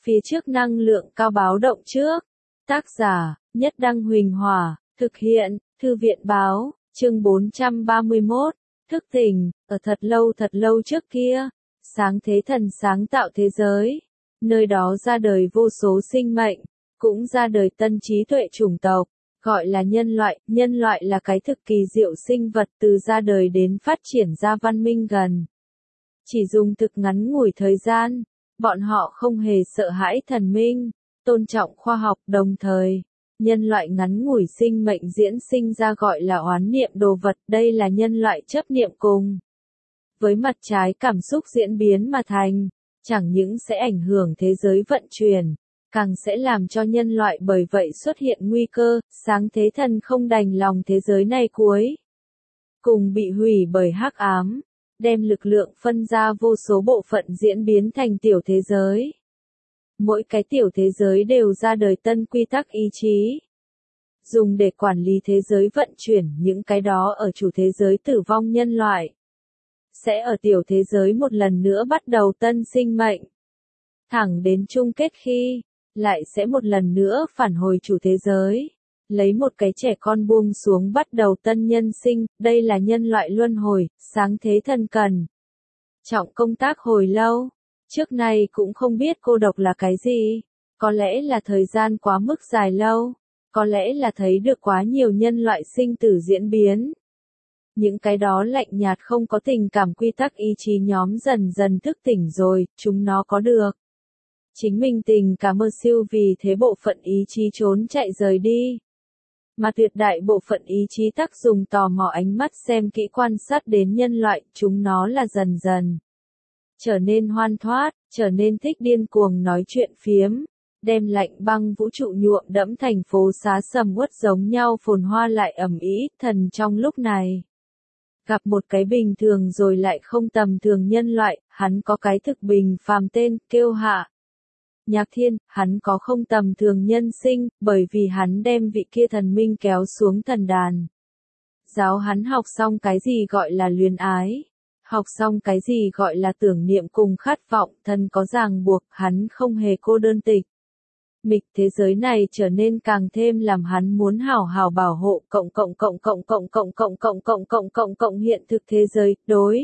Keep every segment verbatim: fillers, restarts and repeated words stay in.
phía trước năng lượng cao báo động trước. Tác giả, Nhất Đăng Huỳnh Hòa, thực hiện, Thư viện Báo, chương bốn trăm ba mươi mốt, thức tỉnh, ở thật lâu thật lâu trước kia, sáng thế thần sáng tạo thế giới, nơi đó ra đời vô số sinh mệnh, cũng ra đời tân trí tuệ chủng tộc, gọi là nhân loại, nhân loại là cái thực kỳ diệu sinh vật từ ra đời đến phát triển ra văn minh gần. Chỉ dùng thực ngắn ngủi thời gian, bọn họ không hề sợ hãi thần minh, tôn trọng khoa học đồng thời. Nhân loại ngắn ngủi sinh mệnh diễn sinh ra gọi là oán niệm đồ vật, đây là nhân loại chấp niệm cùng. Với mặt trái cảm xúc diễn biến mà thành, chẳng những sẽ ảnh hưởng thế giới vận chuyển, càng sẽ làm cho nhân loại bởi vậy xuất hiện nguy cơ, sáng thế thần không đành lòng thế giới này cuối cùng bị hủy bởi hắc ám, đem lực lượng phân ra vô số bộ phận diễn biến thành tiểu thế giới. Mỗi cái tiểu thế giới đều ra đời tân quy tắc ý chí, dùng để quản lý thế giới vận chuyển, những cái đó ở chủ thế giới tử vong nhân loại sẽ ở tiểu thế giới một lần nữa bắt đầu tân sinh mệnh, thẳng đến chung kết khi lại sẽ một lần nữa phản hồi chủ thế giới, lấy một cái trẻ con buông xuống bắt đầu tân nhân sinh. Đây là nhân loại luân hồi, sáng thế thần cần trọng công tác hồi lâu. Trước nay cũng không biết cô độc là cái gì, có lẽ là thời gian quá mức dài lâu, có lẽ là thấy được quá nhiều nhân loại sinh tử diễn biến. Những cái đó lạnh nhạt không có tình cảm quy tắc ý chí nhóm dần dần thức tỉnh rồi, chúng nó có được chính mình tình cảm mơ siêu, vì thế bộ phận ý chí trốn chạy rời đi. Mà tuyệt đại bộ phận ý chí tắc dùng tò mò ánh mắt xem kỹ quan sát đến nhân loại, chúng nó là dần dần trở nên hoan thoát, trở nên thích điên cuồng nói chuyện phiếm, đem lạnh băng vũ trụ nhuộm đẫm thành phố xá sầm uất giống nhau phồn hoa lại ầm ĩ. Thần trong lúc này gặp một cái bình thường rồi lại không tầm thường nhân loại, hắn có cái thực bình phàm tên, kêu Hạ Nhạc Thiên, hắn có không tầm thường nhân sinh, bởi vì hắn đem vị kia thần minh kéo xuống thần đàn. Giáo hắn học xong cái gì gọi là luyến ái, học xong cái gì gọi là tưởng niệm cùng khát vọng, thần có ràng buộc, hắn không hề cô đơn tịch mịch. Thế giới này trở nên càng thêm làm hắn muốn hảo hảo bảo hộ, cộng cộng cộng cộng cộng cộng cộng cộng cộng cộng cộng cộng hiện thực thế giới. Đối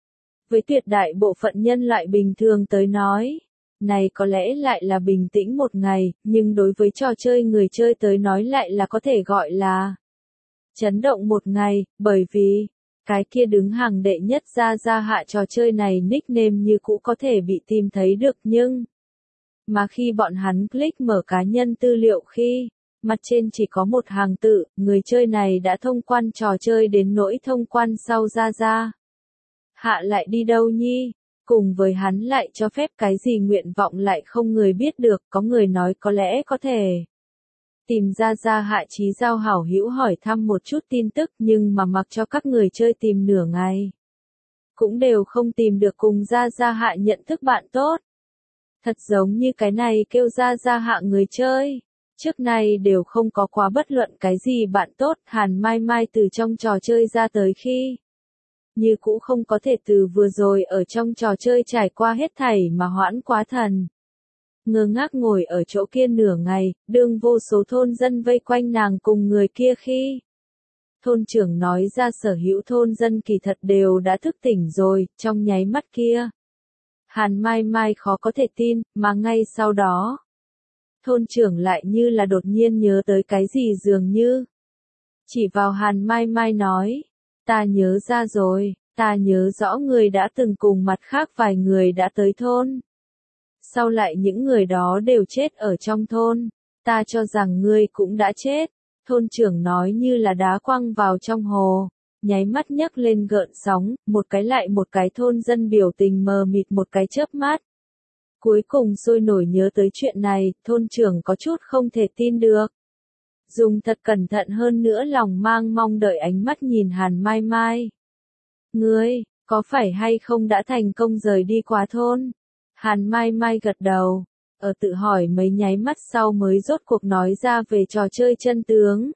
với tuyệt đại bộ phận nhân loại bình thường tới nói, này có lẽ lại là bình tĩnh một ngày, nhưng đối với trò chơi người chơi tới nói lại là có thể gọi là chấn động một ngày, bởi vì cái kia đứng hàng đệ nhất ra ra hạ trò chơi này nickname như cũ có thể bị tìm thấy được, nhưng mà khi bọn hắn click mở cá nhân tư liệu khi mặt trên chỉ có một hàng tự, người chơi này đã thông quan trò chơi đến nỗi thông quan sau ra ra hạ lại đi đâu nhi, cùng với hắn lại cho phép cái gì nguyện vọng lại không người biết được. Có người nói có lẽ có thể tìm ra ra hạ chí giao hảo hữu hỏi thăm một chút tin tức, nhưng mà mặc cho các người chơi tìm nửa ngày cũng đều không tìm được cùng ra ra hạ nhận thức bạn tốt. Thật giống như cái này kêu ra ra hạ người chơi, trước nay đều không có quá bất luận cái gì bạn tốt. Hàn Mai Mai từ trong trò chơi ra tới khi như cũ không có thể từ vừa rồi ở trong trò chơi trải qua hết thảy mà hoãn quá thần. Ngơ ngác ngồi ở chỗ kia nửa ngày, đương vô số thôn dân vây quanh nàng cùng người kia khi thôn trưởng nói ra sở hữu thôn dân kỳ thật đều đã thức tỉnh rồi, trong nháy mắt kia Hàn Mai Mai khó có thể tin, mà ngay sau đó thôn trưởng lại như là đột nhiên nhớ tới cái gì dường như chỉ vào Hàn Mai Mai nói, ta nhớ ra rồi, ta nhớ rõ người đã từng cùng mặt khác vài người đã tới thôn. Sau lại những người đó đều chết ở trong thôn, ta cho rằng ngươi cũng đã chết. Thôn trưởng nói như là đá quăng vào trong hồ, nháy mắt nhấc lên gợn sóng, một cái lại một cái thôn dân biểu tình mờ mịt một cái chớp mắt. Cuối cùng sôi nổi nhớ tới chuyện này, thôn trưởng có chút không thể tin được. Dùng thật cẩn thận hơn nữa lòng mang mong đợi ánh mắt nhìn Hàn Mai Mai. Ngươi, có phải hay không đã thành công rời đi quá thôn? Hàn Mai Mai gật đầu, ở tự hỏi mấy nháy mắt sau mới rốt cuộc nói ra về trò chơi chân tướng.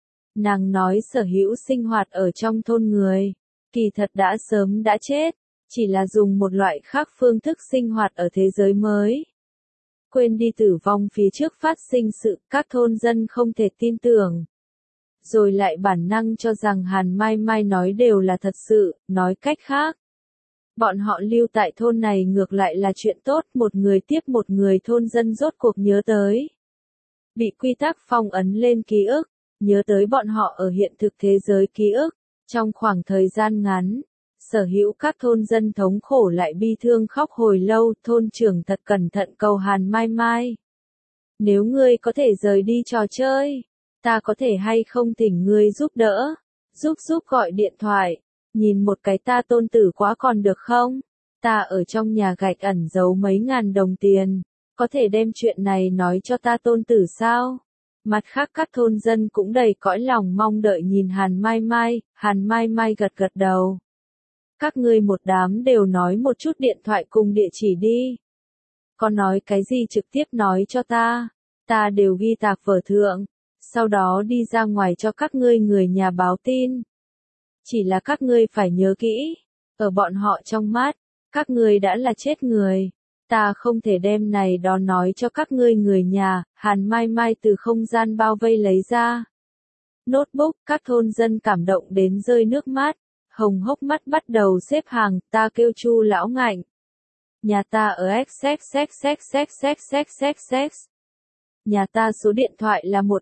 Nàng nói sở hữu sinh hoạt ở trong thôn người, kỳ thật đã sớm đã chết, chỉ là dùng một loại khác phương thức sinh hoạt ở thế giới mới. quên đi tử vong phía trước phát sinh sự các thôn dân không thể tin tưởng. Rồi lại bản năng cho rằng Hàn Mai Mai nói đều là thật sự, nói cách khác. Bọn họ lưu tại thôn này ngược lại là chuyện tốt, một người tiếp một người thôn dân rốt cuộc nhớ tới. Bị quy tắc phong ấn lên ký ức, nhớ tới bọn họ ở hiện thực thế giới ký ức, trong khoảng thời gian ngắn. Sở hữu các thôn dân thống khổ lại bi thương khóc hồi lâu, thôn trưởng thật cẩn thận cầu Hàn Mai Mai. Nếu ngươi có thể rời đi trò chơi, ta có thể hay không thỉnh ngươi giúp đỡ, giúp giúp gọi điện thoại, nhìn một cái ta tôn tử quá còn được không? Ta ở trong nhà gạch ẩn giấu mấy ngàn đồng tiền, có thể đem chuyện này nói cho ta tôn tử sao? Mặt khác các thôn dân cũng đầy cõi lòng mong đợi nhìn Hàn Mai Mai, Hàn Mai Mai gật gật đầu. Các ngươi một đám đều nói một chút điện thoại cùng địa chỉ đi. Có nói cái gì trực tiếp nói cho ta, ta đều ghi tạc vở thượng, sau đó đi ra ngoài cho các ngươi người nhà báo tin. Chỉ là các ngươi phải nhớ kỹ, ở bọn họ trong mắt, các ngươi đã là chết người. Ta không thể đem này đó nói cho các ngươi người nhà, Hàn Mai Mai từ không gian bao vây lấy ra. Notebook, các thôn dân cảm động đến rơi nước mắt, hồng hốc mắt bắt đầu xếp hàng, ta kêu Chu lão ngạnh. Nhà ta ở xxxxxxxxxxx. Nhà ta số điện thoại là một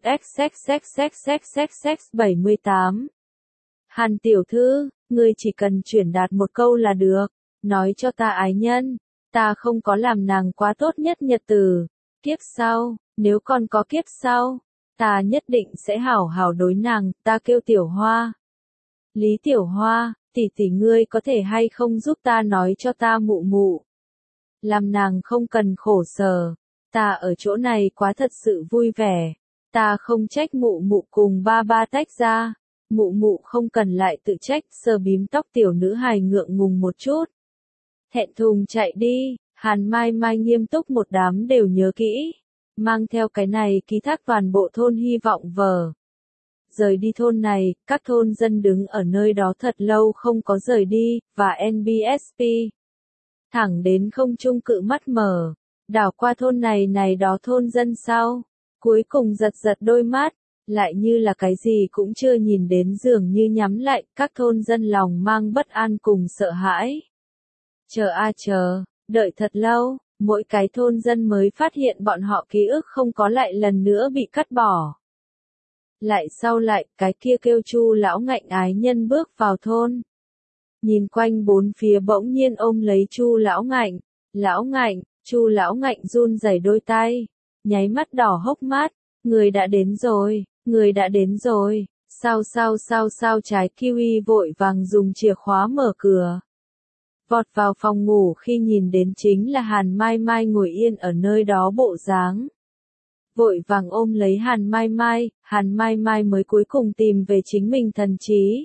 xxxxxxxxx bảy mươi tám. Hàn tiểu thư, ngươi chỉ cần chuyển đạt một câu là được, nói cho ta ái nhân, ta không có làm nàng quá tốt nhất nhật tử. Kiếp sau, nếu còn có kiếp sau, ta nhất định sẽ hảo hảo đối nàng, ta kêu Tiểu Hoa. Lý Tiểu Hoa, tỷ tỷ ngươi có thể hay không giúp ta nói cho ta mụ mụ. Làm nàng không cần khổ sở, ta ở chỗ này quá thật sự vui vẻ, ta không trách mụ mụ cùng ba ba tách ra. Mụ mụ không cần lại tự trách, sờ bím tóc tiểu nữ hài ngượng ngùng một chút. Thẹn thùng chạy đi, Hàn Mai Mai nghiêm túc một đám đều nhớ kỹ. Mang theo cái này ký thác toàn bộ thôn hy vọng vờ. Rời đi thôn này, các thôn dân đứng ở nơi đó thật lâu không có rời đi, và en bê ét pê. Thẳng đến không trung cự mắt mở, đảo qua thôn này này đó thôn dân sau. Cuối cùng giật giật đôi mắt. Lại như là cái gì cũng chưa nhìn đến dường như nhắm lại, các thôn dân lòng mang bất an cùng sợ hãi. Chờ a chờ, đợi thật lâu, mỗi cái thôn dân mới phát hiện bọn họ ký ức không có lại lần nữa bị cắt bỏ. Lại sau lại, cái kia kêu Chu lão ngạnh ái nhân bước vào thôn. Nhìn quanh bốn phía bỗng nhiên ôm lấy Chu lão ngạnh, lão ngạnh, Chu lão ngạnh run rẩy đôi tay, nháy mắt đỏ hốc mắt, người đã đến rồi. Người đã đến rồi, sao sao sao sao trái kiwi vội vàng dùng chìa khóa mở cửa. Vọt vào phòng ngủ khi nhìn đến chính là Hàn Mai Mai ngồi yên ở nơi đó bộ dáng. Vội vàng ôm lấy Hàn Mai Mai, Hàn Mai Mai mới cuối cùng tìm về chính mình thần trí.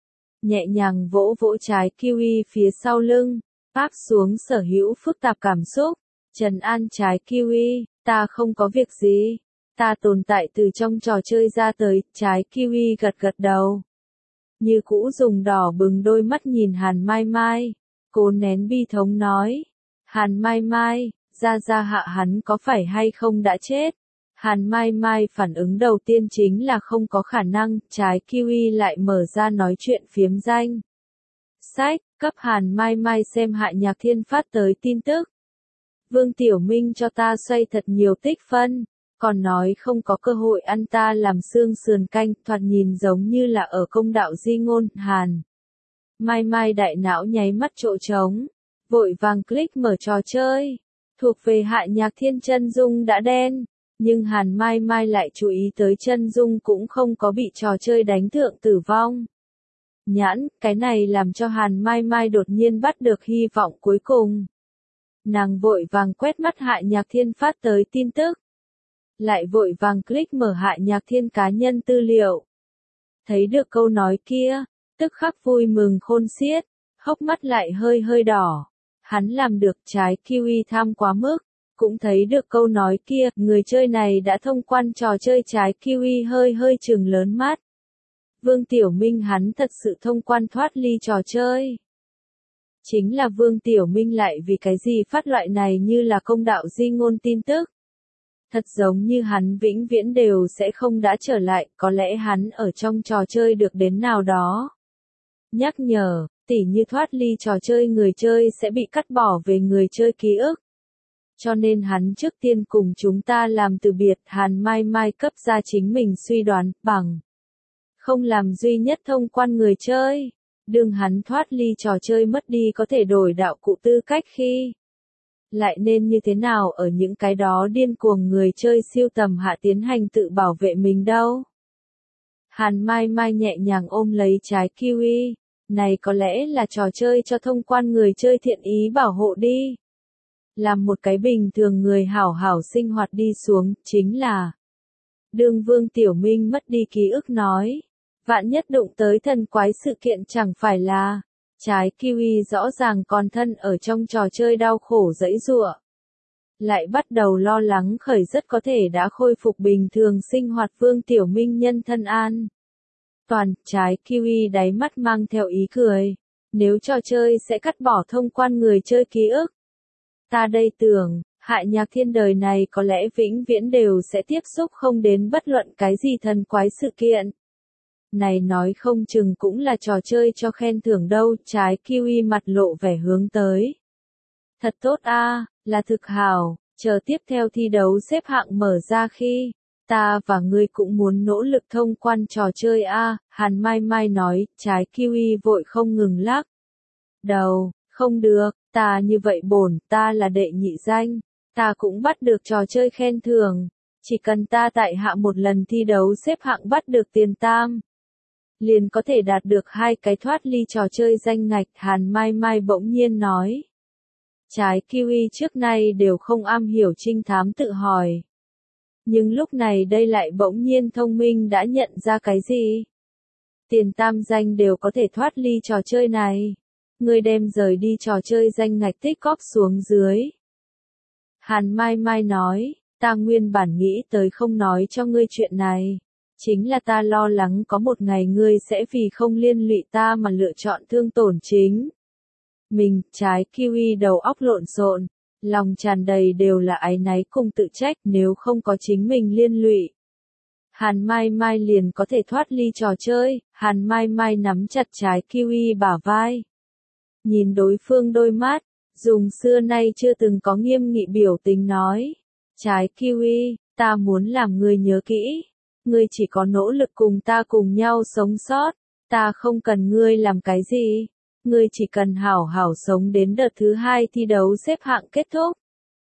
Nhẹ nhàng vỗ vỗ trái kiwi phía sau lưng, áp xuống sở hữu phức tạp cảm xúc, trấn an trái kiwi, ta không có việc gì. Ta tồn tại từ trong trò chơi ra tới, trái kiwi gật gật đầu. Như cũ dùng đỏ bừng đôi mắt nhìn Hàn Mai Mai, cố nén bi thống nói. Hàn Mai Mai, ra ra hạ hắn có phải hay không đã chết? Hàn Mai Mai phản ứng đầu tiên chính là không có khả năng, trái kiwi lại mở ra nói chuyện phiếm danh. Sách, cấp Hàn Mai Mai xem Hạ Nhạc Thiên phát tới tin tức. Vương Tiểu Minh cho ta xoay thật nhiều tích phân. Còn nói không có cơ hội ăn ta làm xương sườn canh, thoạt nhìn giống như là ở công đạo di ngôn, Hàn. Mai Mai đại não nháy mắt chỗ trống, vội vàng click mở trò chơi. Thuộc về Hạ Nhạc Thiên chân dung đã đen, nhưng Hàn Mai Mai lại chú ý tới chân dung cũng không có bị trò chơi đánh thượng tử vong. Nhãn, cái này làm cho Hàn Mai Mai đột nhiên bắt được hy vọng cuối cùng. Nàng vội vàng quét mắt Hạ Nhạc Thiên phát tới tin tức. Lại vội vàng click mở Hạ Nhạc Thiên cá nhân tư liệu. Thấy được câu nói kia, tức khắc vui mừng khôn xiết, hốc mắt lại hơi hơi đỏ. Hắn làm được trái kiwi tham quá mức, cũng thấy được câu nói kia, người chơi này đã thông quan trò chơi trái kiwi hơi hơi trừng lớn mắt. Vương Tiểu Minh hắn thật sự thông quan thoát ly trò chơi. Chính là Vương Tiểu Minh lại vì cái gì phát loại này như là công đạo di ngôn tin tức. Thật giống như hắn vĩnh viễn đều sẽ không đã trở lại, có lẽ hắn ở trong trò chơi được đến nào đó. Nhắc nhở, tỉ như thoát ly trò chơi người chơi sẽ bị cắt bỏ về người chơi ký ức. Cho nên hắn trước tiên cùng chúng ta làm từ biệt, Hàn Mai Mai cấp ra chính mình suy đoán, bằng không làm duy nhất thông quan người chơi. Đương hắn thoát ly trò chơi mất đi có thể đổi đạo cụ tư cách khi. Lại nên như thế nào ở những cái đó điên cuồng người chơi siêu tầm hạ tiến hành tự bảo vệ mình đâu. Hàn Mai Mai nhẹ nhàng ôm lấy trái kiwi. Này có lẽ là trò chơi cho thông quan người chơi thiện ý bảo hộ đi. Làm một cái bình thường người hảo hảo sinh hoạt đi xuống, chính là đương Vương Tiểu Minh mất đi ký ức nói. Vạn nhất đụng tới thần quái sự kiện chẳng phải là, trái kiwi rõ ràng còn thân ở trong trò chơi đau khổ giãy giụa. Lại bắt đầu lo lắng khởi rất có thể đã khôi phục bình thường sinh hoạt Vương Tiểu Minh nhân thân an. Toàn, trái kiwi đáy mắt mang theo ý cười. Nếu trò chơi sẽ cắt bỏ thông quan người chơi ký ức. Ta đây tưởng, Hại Nhạc Thiên đời này có lẽ vĩnh viễn đều sẽ tiếp xúc không đến bất luận cái gì thần quái sự kiện. Này nói không chừng cũng là trò chơi cho khen thưởng đâu, trái kiwi mặt lộ vẻ hướng tới. Thật tốt a, là thực hảo, chờ tiếp theo thi đấu xếp hạng mở ra khi, ta và ngươi cũng muốn nỗ lực thông quan trò chơi a, Hàn Mai Mai nói, trái kiwi vội không ngừng lắc. Đầu, không được, ta như vậy bổn, ta là đệ nhị danh, ta cũng bắt được trò chơi khen thưởng, chỉ cần ta tại hạ một lần thi đấu xếp hạng bắt được tiền tam. Liền có thể đạt được hai cái thoát ly trò chơi danh ngạch, Hàn Mai Mai bỗng nhiên nói. Trái kiwi trước nay đều không am hiểu trinh thám tự hỏi. Nhưng lúc này đây lại bỗng nhiên thông minh đã nhận ra cái gì? Tiền tam danh đều có thể thoát ly trò chơi này. Người đem rời đi trò chơi danh ngạch tích cóp xuống dưới. Hàn Mai Mai nói, ta nguyên bản nghĩ tới không nói cho ngươi chuyện này. Chính là ta lo lắng có một ngày ngươi sẽ vì không liên lụy ta mà lựa chọn thương tổn chính. Mình, trái kiwi đầu óc lộn xộn, lòng tràn đầy đều là áy náy cùng tự trách nếu không có chính mình liên lụy. Hàn Mai Mai liền có thể thoát ly trò chơi, Hàn Mai Mai nắm chặt trái kiwi bả vai. Nhìn đối phương đôi mắt, dùng xưa nay chưa từng có nghiêm nghị biểu tình nói. Trái kiwi, ta muốn làm ngươi nhớ kỹ. Ngươi chỉ có nỗ lực cùng ta cùng nhau sống sót, ta không cần ngươi làm cái gì, ngươi chỉ cần hảo hảo sống đến đợt thứ hai thi đấu xếp hạng kết thúc.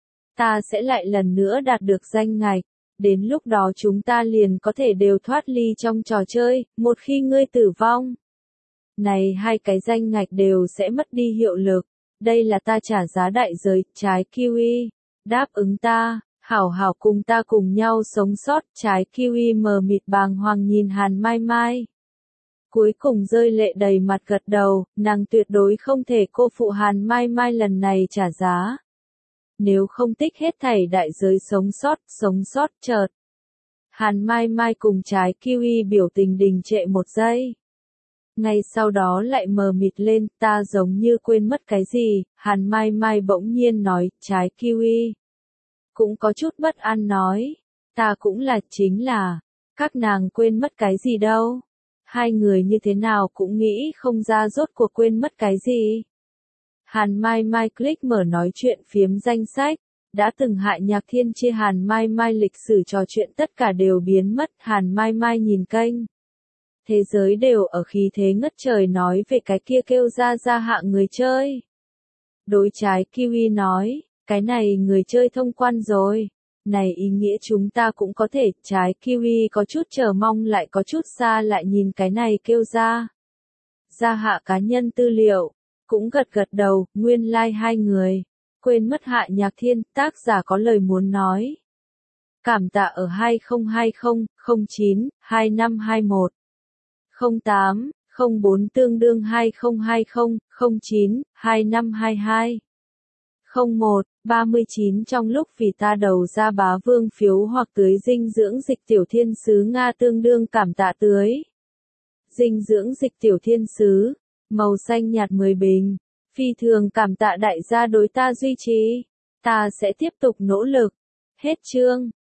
Ta sẽ lại lần nữa đạt được danh ngạch, đến lúc đó chúng ta liền có thể đều thoát ly trong trò chơi, một khi ngươi tử vong. Này hai cái danh ngạch đều sẽ mất đi hiệu lực, đây là ta trả giá đại giới, trái kiwi, đáp ứng ta. Hảo hảo cùng ta cùng nhau sống sót, trái kiwi mờ mịt bàng hoàng nhìn Hàn Mai Mai. Cuối cùng rơi lệ đầy mặt gật đầu, nàng tuyệt đối không thể cô phụ Hàn Mai Mai lần này trả giá. Nếu không tích hết thảy đại giới sống sót, sống sót chợt. Hàn Mai Mai cùng trái kiwi biểu tình đình trệ một giây. Ngay sau đó lại mờ mịt lên, ta giống như quên mất cái gì, Hàn Mai Mai bỗng nhiên nói, trái kiwi. Cũng có chút bất an nói, ta cũng là chính là, các nàng quên mất cái gì đâu. Hai người như thế nào cũng nghĩ không ra rốt cuộc quên mất cái gì. Hàn Mai Mai click mở nói chuyện phiếm danh sách, đã từng Hại Nhạc Thiên chia Hàn Mai Mai lịch sử trò chuyện tất cả đều biến mất. Hàn Mai Mai nhìn kênh. Thế giới đều ở khí thế ngất trời nói về cái kia kêu ra ra hạ người chơi. Đối trái kiwi nói. Cái này người chơi thông quan rồi. Này ý nghĩa chúng ta cũng có thể, trái kiwi có chút chờ mong lại có chút xa lại nhìn cái này kêu ra. Gia hạ cá nhân tư liệu, cũng gật gật đầu, nguyên lai like hai người. Quên mất Hạ Nhạc Thiên, tác giả có lời muốn nói. Cảm tạ ở hai không hai không, không chín, hai năm hai mốt, không tám, không bốn tương đương hai không hai không, không chín, hai năm hai hai. không một, ba mươi chín trong lúc vì ta đầu ra bá vương phiếu hoặc tưới dinh dưỡng dịch tiểu thiên sứ Nga tương đương cảm tạ tưới. Dinh dưỡng dịch tiểu thiên sứ, màu xanh nhạt mười bình, Phi thường cảm tạ đại gia đối ta duy trì. Ta sẽ tiếp tục nỗ lực. Hết chương.